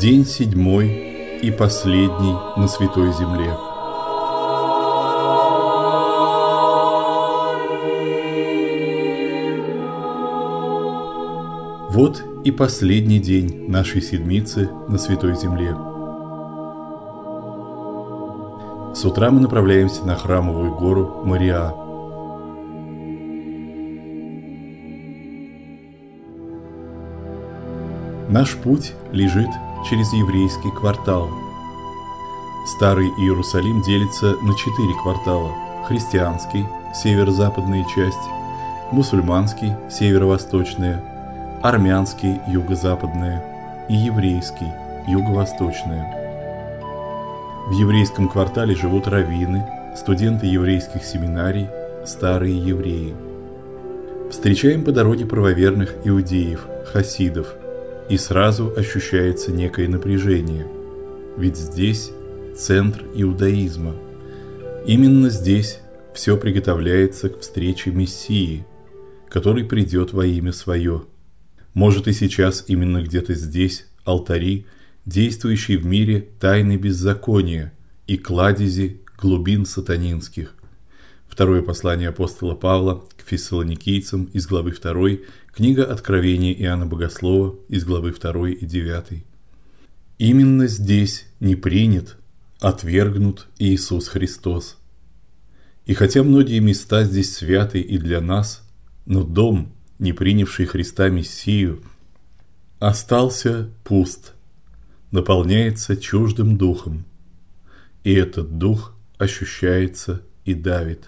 День 7 и последний на Святой Земле. Вот и последний день нашей седмицы на Святой Земле. С утра мы направляемся на храмовую гору Мориа. Наш путь лежит через еврейский квартал. Старый Иерусалим делится на 4 квартала: христианский, северо-западная часть, мусульманский, северо-восточная, армянский, юго-западная и еврейский, юго-восточная. В еврейском квартале живут раввины, студенты еврейских семинарий, старые евреи. Встречаем по дороге правоверных иудеев, хасидов, и сразу ощущается некое напряжение, ведь здесь центр иудаизма. Именно здесь все приготовляется к встрече Мессии, который придет во имя свое. Может, и сейчас именно где-то здесь алтари, действующие в мире тайны беззакония и кладези глубин сатанинских. Второе послание апостола Павла к фессалоникийцам из главы 2, книга Откровения Иоанна Богослова из главы 2 и 9. Именно здесь не принят, отвергнут Иисус Христос. И хотя многие места здесь святы и для нас, но дом, не принявший Христа Мессию, остался пуст, наполняется чуждым духом, и этот дух ощущается и давит.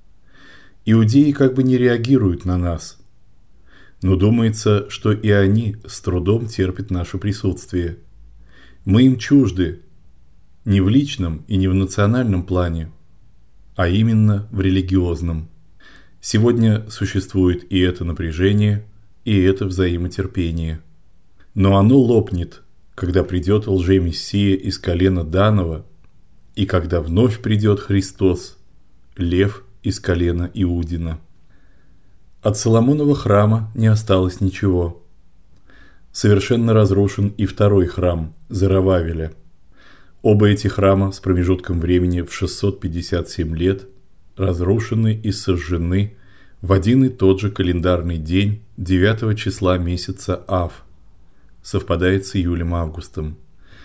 Иудеи как бы не реагируют на нас, но думается, что и они с трудом терпят наше присутствие. Мы им чужды не в личном и не в национальном плане, а именно в религиозном. Сегодня существует и это напряжение, и это взаимотерпение. Но оно лопнет, когда придет лжемессия из колена Данова, и когда вновь придет Христос, лев из колена Иудина. От Соломонова храма не осталось ничего. Совершенно разрушен и второй храм Зоровавеля. Оба эти храма с промежутком времени в 657 лет разрушены и сожжены в один и тот же календарный день 9 числа месяца Ав, совпадает с июлем-августом.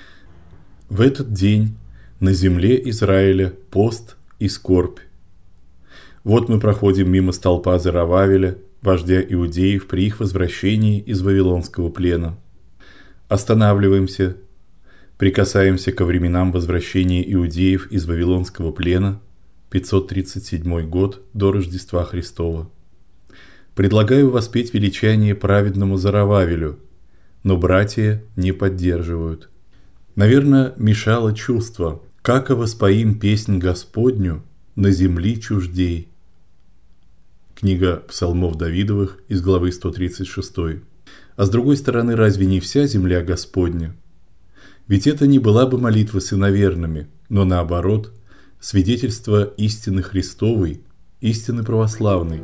В этот день на земле Израиля пост и скорбь. Вот мы проходим мимо столпа Зоровавеля, вождя иудеев при их возвращении из Вавилонского плена. Останавливаемся, прикасаемся ко временам возвращения иудеев из Вавилонского плена, 537 год до Рождества Христова. Предлагаю воспеть величание праведному Зоровавелю, но братья не поддерживают. Наверное, мешало чувство: «Како воспоим песнь Господню на земли чуждей». Книга Псалмов Давидовых из главы 136. А с другой стороны, разве не вся земля Господня? Ведь это не была бы молитва с иноверными, но наоборот, свидетельство истины Христовой, истины православной.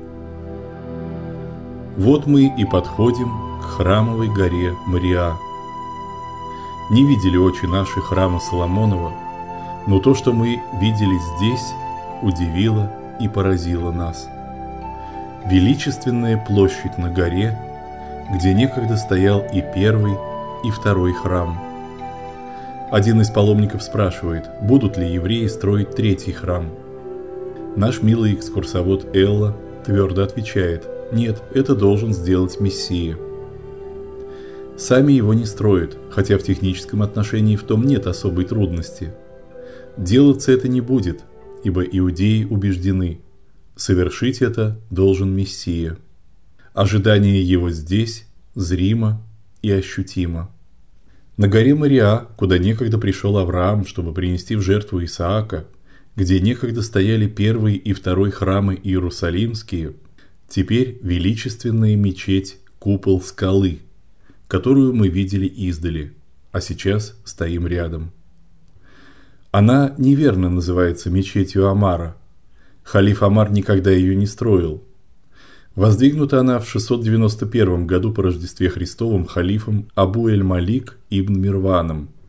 Вот мы и подходим к храмовой горе Мориа. Не видели очи наши храма Соломонова, но то, что мы видели здесь, удивило и поразило нас. Величественная площадь на горе, где некогда стоял и первый, и второй храм. Один из паломников спрашивает, будут ли евреи строить третий храм. Наш милый экскурсовод Элла твердо отвечает: нет, это должен сделать Мессия. Сами его не строят, хотя в техническом отношении в том нет особой трудности. Делаться это не будет, ибо иудеи убеждены: совершить это должен Мессия. Ожидание его здесь зримо и ощутимо. На горе Мориа, куда некогда пришел Авраам, чтобы принести в жертву Исаака, где некогда стояли первый и второй храмы иерусалимские, теперь величественная мечеть Купол Скалы, которую мы видели издали, а сейчас стоим рядом. Она неверно называется мечетью Омара. Халиф Омар никогда ее не строил. Воздвигнута она в 691 году по Рождестве Христовом халифом Абу эль-Малик ибн Мирваном.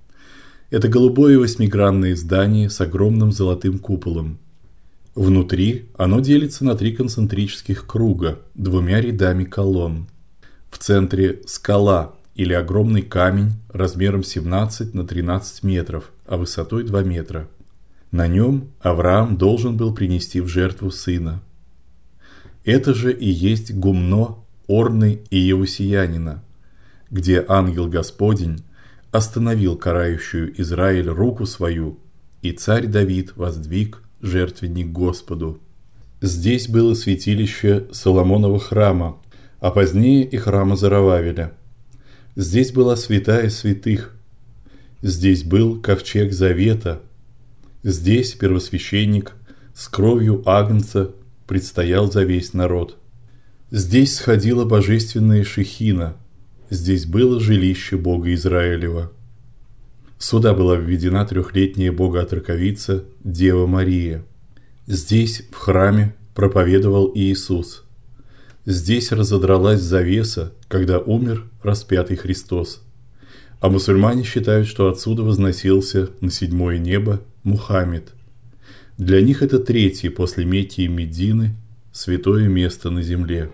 Это голубое восьмигранное здание с огромным золотым куполом. Внутри оно делится на 3 концентрических круга 2 рядами колонн. В центре скала или огромный камень размером 17 на 13 метров, а высотой 2 метра. На нем Авраам должен был принести в жертву сына. Это же и есть гумно Орны и Иосиянина, где ангел Господень остановил карающую Израиль руку свою, и царь Давид воздвиг жертвенник Господу. Здесь было святилище Соломонова храма, а позднее и храма Зоровавеля. Здесь была святая святых. Здесь был ковчег завета. Здесь первосвященник с кровью агнца предстоял за весь народ. Здесь сходила божественная шехина. Здесь было жилище Бога Израилева. Сюда была введена 3-летняя богоотроковица Дева Мария. Здесь, в храме, проповедовал Иисус. Здесь разодралась завеса, когда умер распятый Христос. А мусульмане считают, что отсюда возносился на 7-е небо Мухаммед. Для них это 3-е после Мекки и Медины святое место на земле.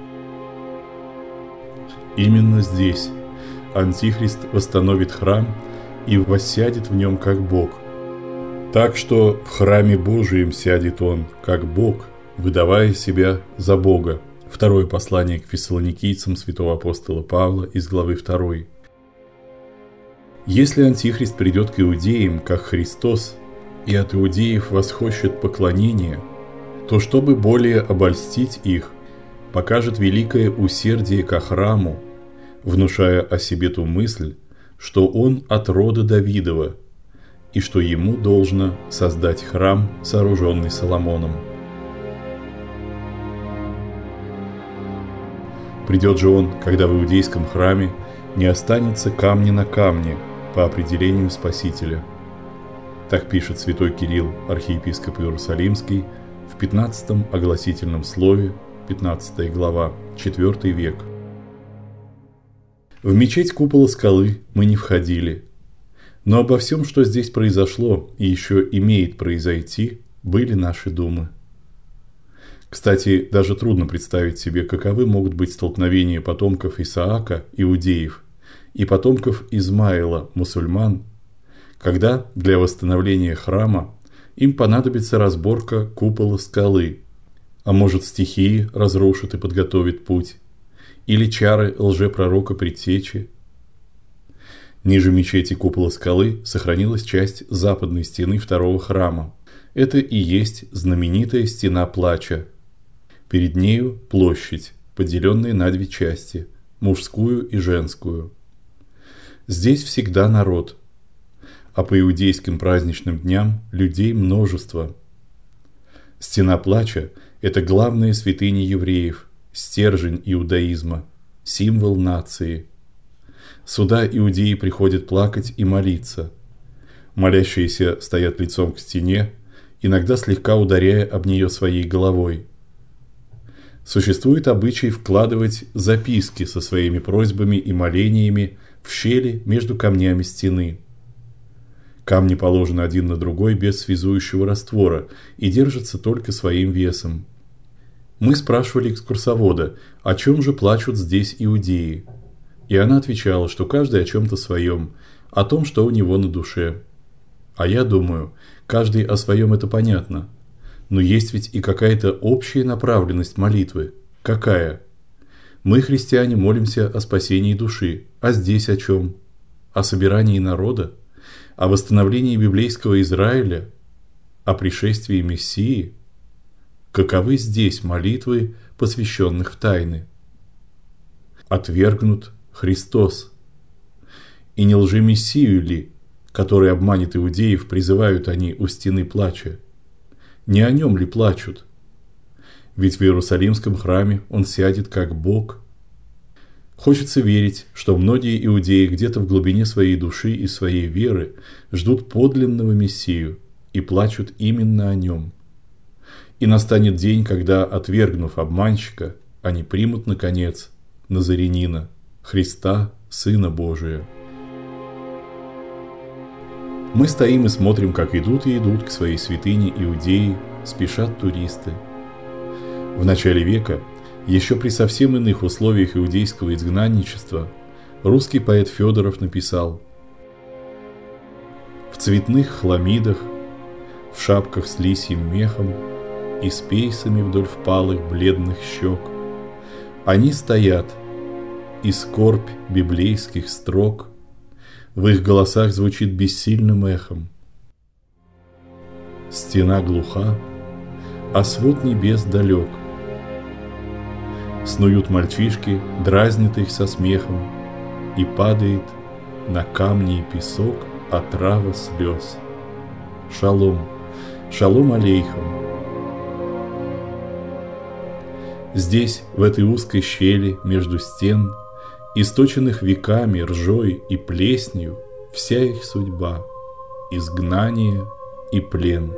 Именно здесь Антихрист восстановит храм и воссядет в нем как Бог. Так что в храме Божием сядет он как Бог, выдавая себя за Бога. Второе послание к фессалоникийцам святого апостола Павла из главы 2. Если Антихрист придет к иудеям, как Христос, и от иудеев восхочет поклонение, то чтобы более обольстить их, покажет великое усердие ко храму, внушая о себе ту мысль, что он от рода Давидова, и что ему должно создать храм, сооруженный Соломоном. Придет же он, когда в иудейском храме не останется камня на камне по определению Спасителя. Так пишет святой Кирилл, архиепископ Иерусалимский, в 15-м огласительном слове, 15 глава, 4 век. В мечеть купола скалы мы не входили, но обо всем, что здесь произошло и еще имеет произойти, были наши думы. Кстати, даже трудно представить себе, каковы могут быть столкновения потомков Исаака, иудеев, и потомков Измаила, мусульман, когда для восстановления храма им понадобится разборка купола скалы, а может стихии разрушат и подготовят путь, или чары лжепророка Предтечи. Ниже мечети купола скалы сохранилась часть западной стены второго храма. Это и есть знаменитая стена плача. Перед нею площадь, поделенная на 2 части, мужскую и женскую. Здесь всегда народ, а по иудейским праздничным дням людей множество. Стена плача – это главная святыня евреев, стержень иудаизма, символ нации. Сюда иудеи приходят плакать и молиться. Молящиеся стоят лицом к стене, иногда слегка ударяя об нее своей головой. Существует обычай вкладывать записки со своими просьбами и молениями в щели между камнями стены. Камни положены один на другой без связующего раствора и держатся только своим весом. Мы спрашивали экскурсовода, о чем же плачут здесь иудеи. И она отвечала, что каждый о чем-то своем, о том, что у него на душе. А я думаю, каждый о своем это понятно. Но есть ведь и какая-то общая направленность молитвы. Какая? Мы, христиане, молимся о спасении души. А здесь о чем? О собирании народа? О восстановлении библейского Израиля? О пришествии Мессии? Каковы здесь молитвы, посвященных в тайны? Отвергнут Христос. И не лжемессию ли, который обманет иудеев, призывают они у стены плача? Не о нем ли плачут? Ведь в Иерусалимском храме он сядет как Бог. Хочется верить, что многие иудеи где-то в глубине своей души и своей веры ждут подлинного Мессию и плачут именно о нем. И настанет день, когда, отвергнув обманщика, они примут, наконец, Назарянина, Христа, Сына Божия. Мы стоим и смотрим, как идут и идут к своей святыне иудеи, спешат туристы. В начале века, еще при совсем иных условиях иудейского изгнанничества, русский поэт Федоров написал: «В цветных хламидах, в шапках с лисьим мехом и с пейсами вдоль впалых бледных щек они стоят, и скорбь библейских строк в их голосах звучит бессильным эхом. Стена глуха, а свод небес далек. Снуют мальчишки, дразнят их со смехом, и падает на камни и песок отрава слез. Шалом, шалом алейхам». Здесь, в этой узкой щели между стен, источенных веками ржой и плесенью, вся их судьба – изгнание и плен.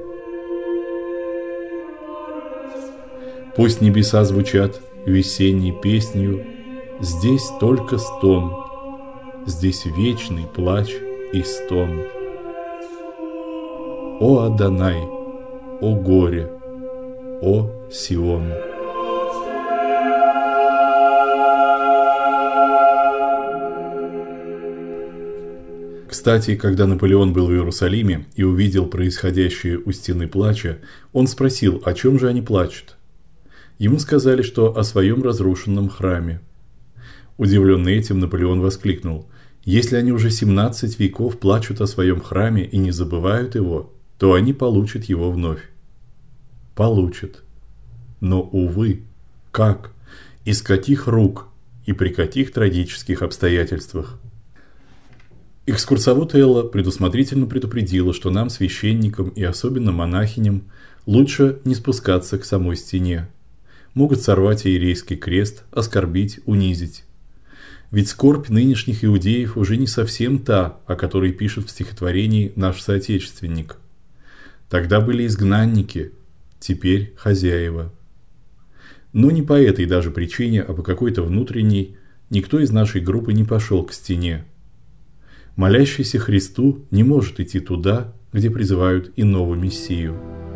Пусть небеса звучат весенней песнью, здесь только стон, здесь вечный плач и стон. О Адонай, о горе, о Сион! Кстати, когда Наполеон был в Иерусалиме и увидел происходящее у стены плача, он спросил, о чем же они плачут. Ему сказали, что о своем разрушенном храме. Удивленный этим, Наполеон воскликнул: «Если они уже 17 веков плачут о своем храме и не забывают его, то они получат его вновь». Получат. Но, увы, как, из каких рук и при каких трагических обстоятельствах? Экскурсовод Элла предусмотрительно предупредила, что нам, священникам и особенно монахиням, лучше не спускаться к самой стене. Могут сорвать иерейский крест, оскорбить, унизить. Ведь скорбь нынешних иудеев уже не совсем та, о которой пишет в стихотворении наш соотечественник. Тогда были изгнанники, теперь хозяева. Но не по этой даже причине, а по какой-то внутренней, никто из нашей группы не пошел к стене. Молящийся Христу не может идти туда, где призывают иного Мессию.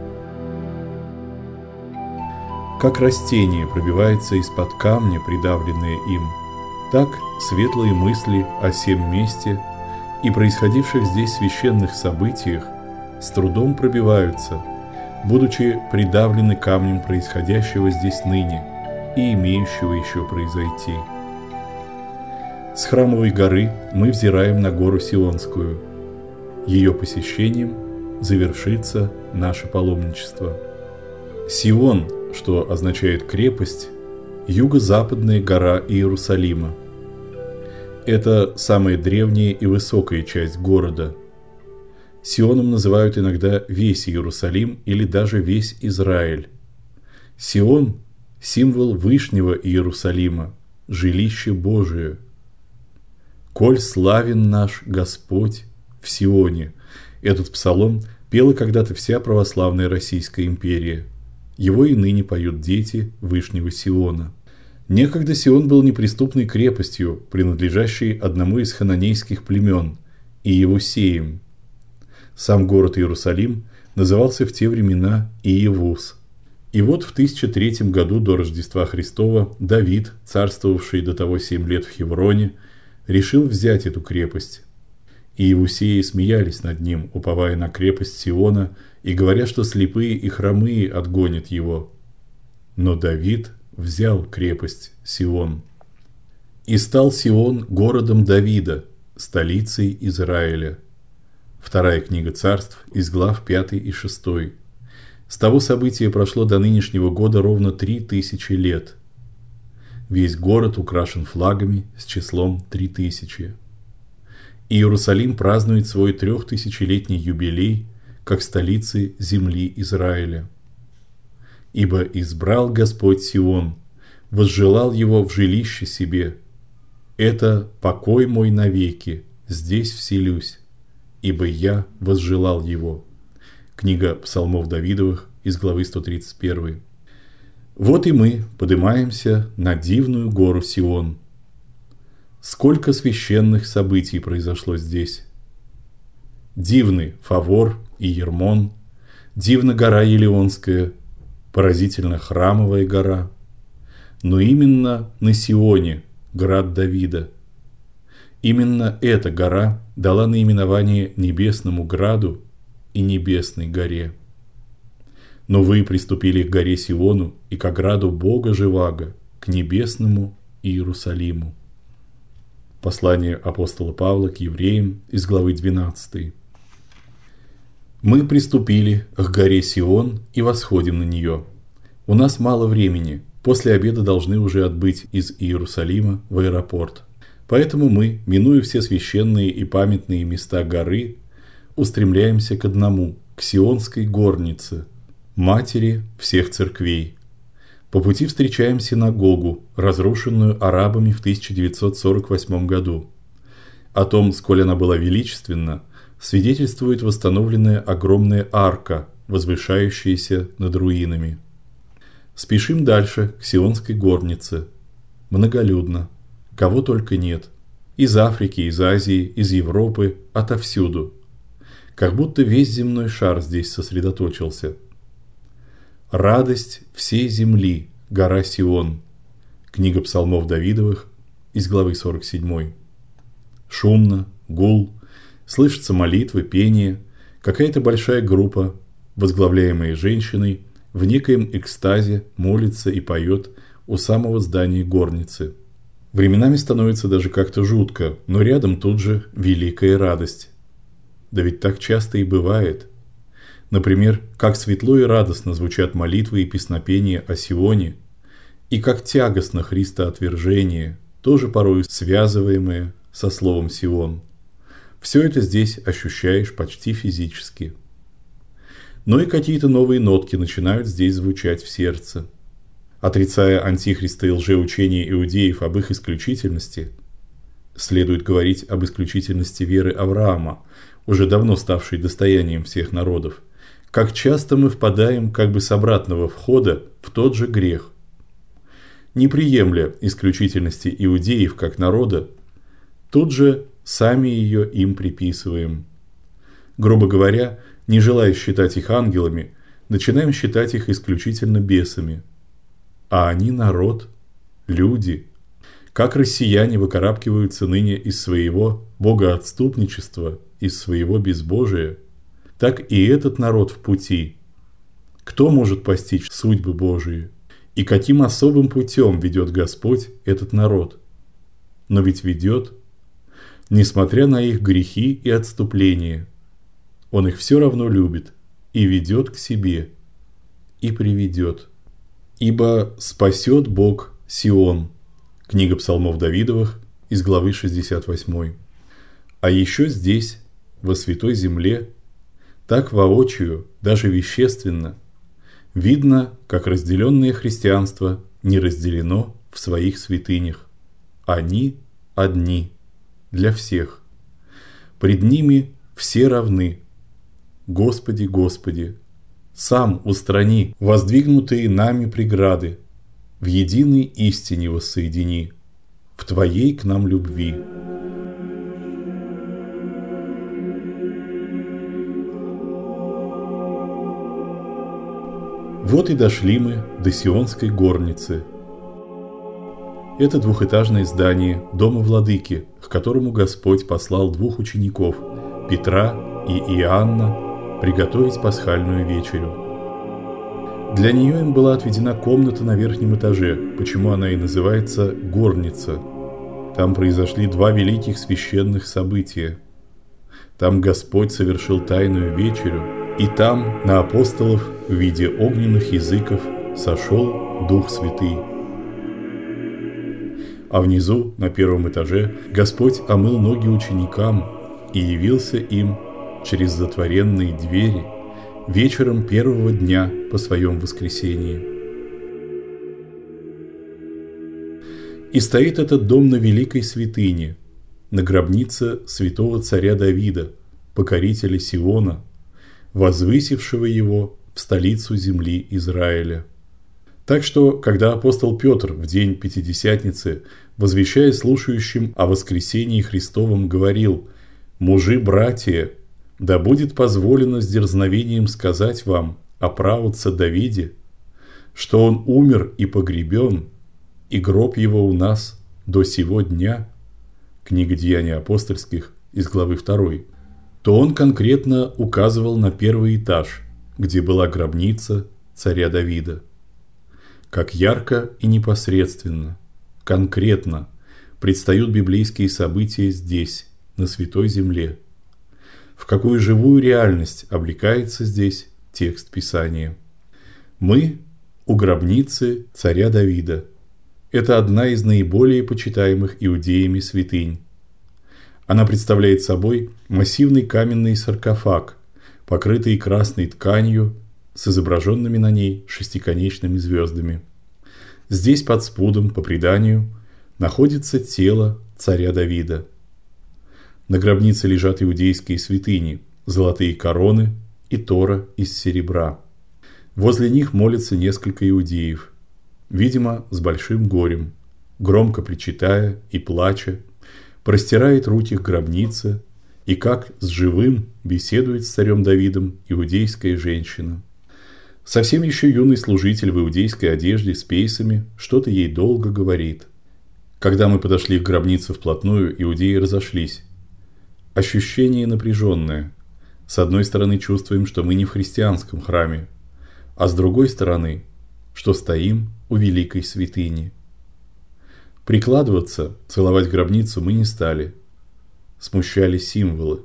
Как растение пробивается из-под камня, придавленное им, так светлые мысли о сем месте и происходивших здесь священных событиях с трудом пробиваются, будучи придавлены камнем происходящего здесь ныне и имеющего еще произойти. С Храмовой горы мы взираем на гору Сионскую. Ее посещением завершится наше паломничество. Сион, что означает крепость, юго-западная гора Иерусалима. Это самая древняя и высокая часть города. Сионом называют иногда весь Иерусалим или даже весь Израиль. Сион – символ Вышнего Иерусалима, жилище Божие. «Коль славен наш Господь в Сионе». Этот псалом пела когда-то вся православная Российская империя. Его и ныне поют дети Вышнего Сиона. Некогда Сион был неприступной крепостью, принадлежащей одному из хананейских племен, Иевусеям. Сам город Иерусалим назывался в те времена Иевус. И вот в 1003 году до Рождества Христова Давид, царствовавший до того 7 лет в Хевроне, решил взять эту крепость. Иевусеи смеялись над ним, уповая на крепость Сиона и говоря, что слепые и хромые отгонят его. Но Давид взял крепость Сион. «И стал Сион городом Давида, столицей Израиля». Вторая книга Царств, из глав 5 и 6. С того события прошло до нынешнего года ровно 3000 лет. Весь город украшен флагами с числом 3000. Иерусалим празднует свой 3000-летний юбилей как столицы земли Израиля. «Ибо избрал Господь Сион, возжелал его в жилище себе. Это покой мой навеки, здесь вселюсь, ибо я возжелал его». Книга Псалмов Давидовых из главы 131. Вот и мы поднимаемся на дивную гору Сион. Сколько священных событий произошло здесь. Дивны Фавор и Ермон, дивна гора Елеонская, поразительно храмовая гора. Но именно на Сионе, град Давида, именно эта гора дала наименование небесному граду и небесной горе. Но вы приступили к горе Сиону и к ограду Бога Живаго, к небесному Иерусалиму. Послание апостола Павла к евреям из главы 12. Мы приступили к горе Сион и восходим на нее. У нас мало времени, после обеда должны уже отбыть из Иерусалима в аэропорт. Поэтому мы, минуя все священные и памятные места горы, устремляемся к одному, к Сионской горнице, матери всех церквей. По пути встречаем синагогу, разрушенную арабами в 1948 году. О том, сколь она была величественна, свидетельствует восстановленная огромная арка, возвышающаяся над руинами. Спешим дальше, к Сионской горнице. Многолюдно. Кого только нет. Из Африки, из Азии, из Европы, отовсюду. Как будто весь земной шар здесь сосредоточился. Радость всей земли, гора Сион. Книга псалмов Давидовых из главы 47. Шумно, гул, слышатся молитвы, пение, какая-то большая группа, возглавляемая женщиной, в некоем экстазе молится и поет у самого здания горницы. Временами становится даже как-то жутко, но рядом тут же великая радость. Да ведь так часто и бывает. Например, как светло и радостно звучат молитвы и песнопения о Сионе, и как тягостно христоотвержение, тоже порой связываемое со словом Сион. Все это здесь ощущаешь почти физически. Но и какие-то новые нотки начинают здесь звучать в сердце. Отрицая антихриста и лжеучения иудеев об их исключительности, следует говорить об исключительности веры Авраама, уже давно ставшей достоянием всех народов. Как часто мы впадаем как бы с обратного входа в тот же грех. Не приемля исключительности иудеев как народа, тут же сами ее им приписываем. Грубо говоря, не желая считать их ангелами, начинаем считать их исключительно бесами. А они народ, люди. Как россияне выкарабкиваются ныне из своего богоотступничества, из своего безбожия, так и этот народ в пути. Кто может постичь судьбы Божии? И каким особым путем ведет Господь этот народ? Но ведь ведет, несмотря на их грехи и отступления. Он их все равно любит и ведет к себе, и приведет. Ибо спасет Бог Сион. Книга псалмов Давидовых из главы 68. А еще здесь, во Святой Земле, так воочию, даже вещественно, видно, как разделенное христианство не разделено в своих святынях. Они одни, для всех. Пред ними все равны. Господи, Господи, сам устрани воздвигнутые нами преграды, в единой истине воссоедини, в Твоей к нам любви. Вот и дошли мы до Сионской горницы. Это двухэтажное здание дома владыки, к которому Господь послал двух учеников, Петра и Иоанна, приготовить пасхальную вечерю. Для нее им была отведена комната на верхнем этаже, почему она и называется «горница». Там произошли два великих священных события. Там Господь совершил тайную вечерю, и там на апостолов в виде огненных языков сошел Дух Святый. А внизу, на первом этаже, Господь омыл ноги ученикам и явился им через затворенные двери вечером первого дня по своем воскресении. И стоит этот дом на великой святыне, на гробнице святого царя Давида, покорителя Сиона, возвысившего его в столицу земли Израиля. Так что, когда апостол Петр в день Пятидесятницы, возвещая слушающим о воскресении Христовом, говорил: «Мужи, братья, Да будет позволено с дерзновением сказать вам о праотце Давиде, что он умер и погребен, и гроб его у нас до сего дня, книга Деяний апостольских из главы 2, то он конкретно указывал на первый этаж, где была гробница царя Давида. Как ярко и непосредственно, конкретно предстают библейские события здесь, на Святой Земле. В какую живую реальность облекается здесь текст Писания. Мы у гробницы царя Давида. Это одна из наиболее почитаемых иудеями святынь. Она представляет собой массивный каменный саркофаг, покрытый красной тканью с изображенными на ней шестиконечными звездами. Здесь под спудом, по преданию, находится тело царя Давида. На гробнице лежат иудейские святыни, золотые короны и тора из серебра. Возле них молятся несколько иудеев, видимо, с большим горем, громко причитая и плача, простирает руки к гробнице и, как с живым, беседует с царем Давидом иудейская женщина. Совсем еще юный служитель в иудейской одежде с пейсами что-то ей долго говорит. Когда мы подошли к гробнице вплотную, иудеи разошлись. Ощущение напряженное. С одной стороны, чувствуем, что мы не в христианском храме, а с другой стороны, что стоим у великой святыни. Прикладываться, целовать гробницу мы не стали. Смущали символы.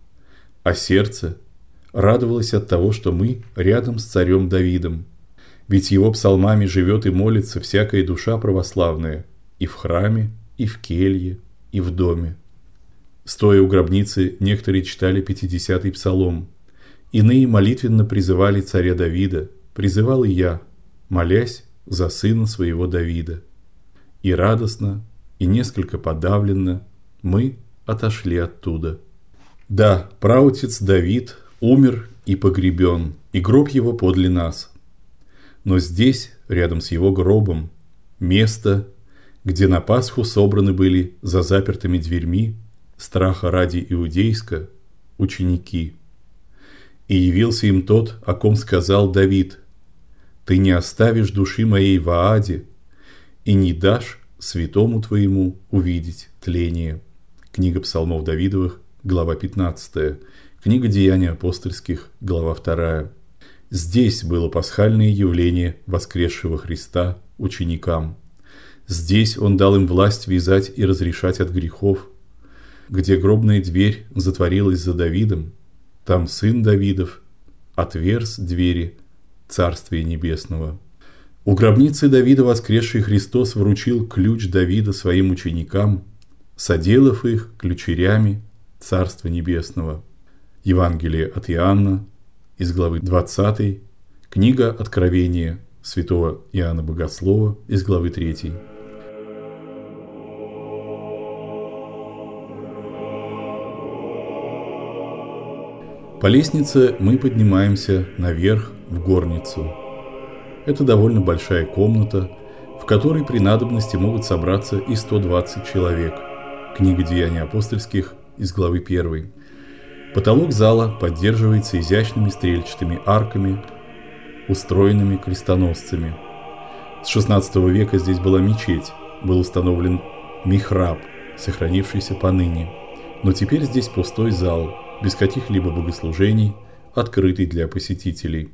А сердце радовалось от того, что мы рядом с царем Давидом. Ведь его псалмами живет и молится всякая душа православная и в храме, и в келье, и в доме. Стоя у гробницы, некоторые читали 50-й псалом. Иные молитвенно призывали царя Давида, призывал и я, молясь за сына своего Давида. И радостно, и несколько подавленно мы отошли оттуда. Да, праотец Давид умер и погребен, и гроб его подле нас. Но здесь, рядом с его гробом, место, где на Пасху собраны были за запертыми дверьми, страха ради иудейска, ученики. И явился им тот, о ком сказал Давид: «Ты не оставишь души моей в Ааде, и не дашь святому твоему увидеть тление». Книга Псалмов Давидовых, глава 15, книга Деяний апостольских, глава 2. Здесь было пасхальное явление воскресшего Христа ученикам. Здесь Он дал им власть вязать и разрешать от грехов. Где гробная дверь затворилась за Давидом, там сын Давидов отверз двери Царствия Небесного. У гробницы Давида воскресший Христос вручил ключ Давида своим ученикам, соделав их ключерями Царства Небесного. Евангелие от Иоанна из главы 20, книга Откровения святого Иоанна Богослова из главы 3. По лестнице мы поднимаемся наверх в горницу. Это довольно большая комната, в которой при надобности могут собраться и 120 человек. Книга Деяний апостольских из главы 1. Потолок зала поддерживается изящными стрельчатыми арками, устроенными крестоносцами. С XVI века здесь была мечеть, был установлен михраб, сохранившийся поныне. Но теперь здесь пустой зал, без каких-либо богослужений, открытый для посетителей.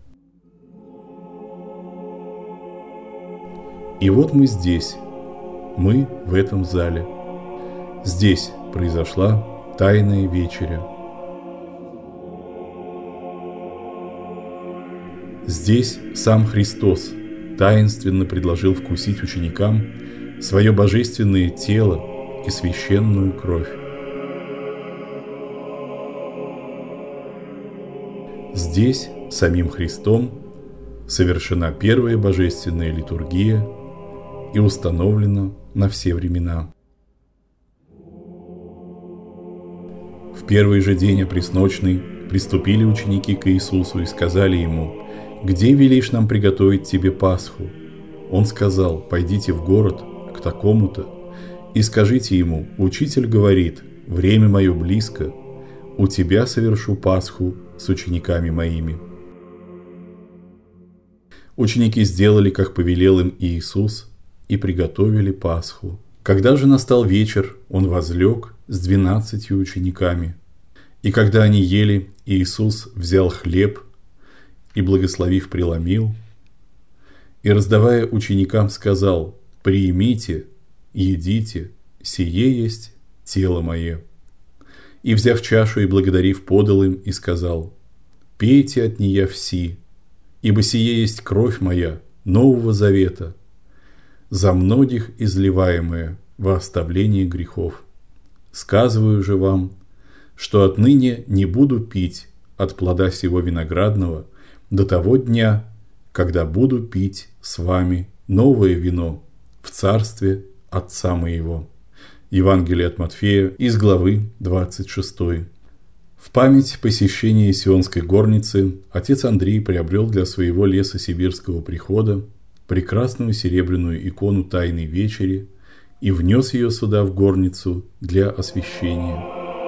И вот мы здесь, мы в этом зале. Здесь произошла тайная вечеря. Здесь сам Христос таинственно предложил вкусить ученикам свое божественное тело и священную кровь. Здесь самим Христом совершена первая божественная литургия и установлена на все времена. В первый же день опресночный приступили ученики к Иисусу и сказали Ему: «Где велишь нам приготовить Тебе Пасху?» Он сказал: «Пойдите в город к такому-то и скажите ему: Учитель говорит, время мое близко, у Тебя совершу Пасху с учениками моими». Ученики сделали, как повелел им Иисус, и приготовили Пасху. Когда же настал вечер, Он возлег с 12 учениками. И когда они ели, Иисус взял хлеб и, благословив, преломил, и, раздавая ученикам, сказал: «Приимите, едите, сие есть тело мое». И, взяв чашу и благодарив, подал им и сказал: «Пейте от нея все, ибо сие есть кровь моя Нового Завета, за многих изливаемая во оставление грехов. Сказываю же вам, что отныне не буду пить от плода сего виноградного до того дня, когда буду пить с вами новое вино в царстве Отца моего». Евангелие от Матфея из главы 26. В память посещения Сионской горницы отец Андрей приобрел для своего лесосибирского прихода прекрасную серебряную икону Тайной Вечери и внес ее сюда в горницу для освящения.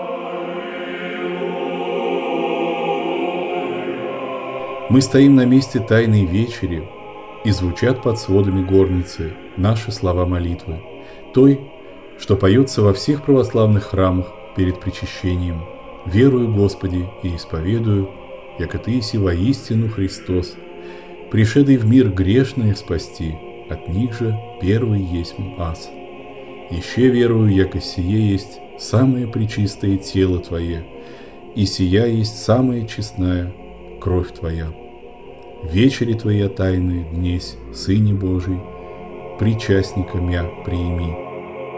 Мы стоим на месте Тайной Вечери, и звучат под сводами горницы наши слова молитвы, той, что поется во всех православных храмах перед причащением: «Верую, Господи, и исповедую, яко Ты еси воистину Христос, пришедший в мир грешных спасти, от них же первый есть аз. Еще верую, яко сие есть самое пречистое тело Твое, и сия есть самая честная кровь Твоя. Вечери Твоя тайные днесь, Сыне Божий, причастника мя приими».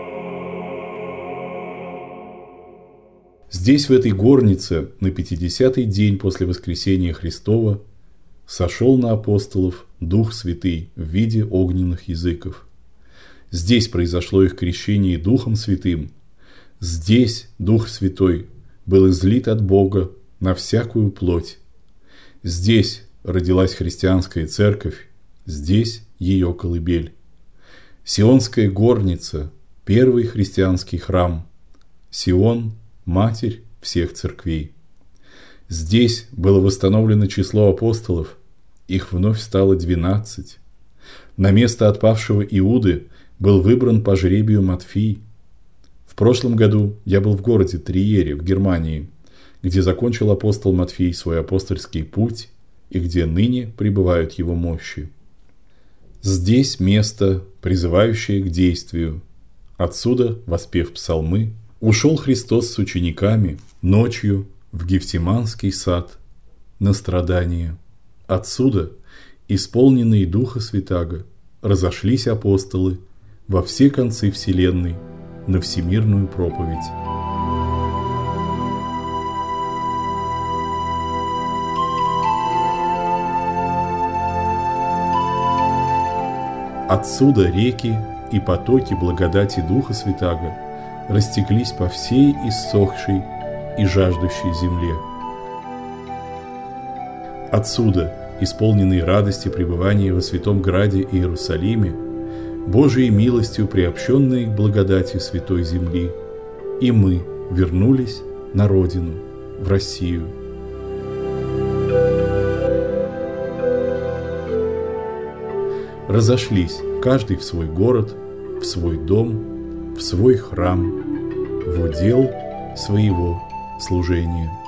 Здесь, в этой горнице, на 50-й день после воскресения Христова, сошел на апостолов Дух Святый в виде огненных языков. Здесь произошло их крещение Духом Святым. Здесь Дух Святой был излит от Бога на всякую плоть. Здесь родилась христианская церковь, здесь ее колыбель. Сионская горница – первый христианский храм. Сион – Матерь всех церквей. Здесь было восстановлено число апостолов, их вновь стало 12. На место отпавшего Иуды был выбран по жребию Матфий. В прошлом году я был в городе Триере в Германии, где закончил апостол Матфей свой апостольский путь и где ныне пребывают его мощи. Здесь место, призывающее к действию. Отсюда, воспев псалмы, ушел Христос с учениками ночью в Гефсиманский сад на страдание. Отсюда, исполненные Духа Святаго, разошлись апостолы во все концы вселенной на всемирную проповедь. Отсюда реки и потоки благодати Духа Святаго растеклись по всей иссохшей и жаждущей земле. Отсюда, исполненные радости пребывания во Святом Граде Иерусалиме, Божией милостью приобщенные к благодати Святой Земли, и мы вернулись на родину, в Россию. Разошлись каждый в свой город, в свой дом, в свой храм, в удел своего служения.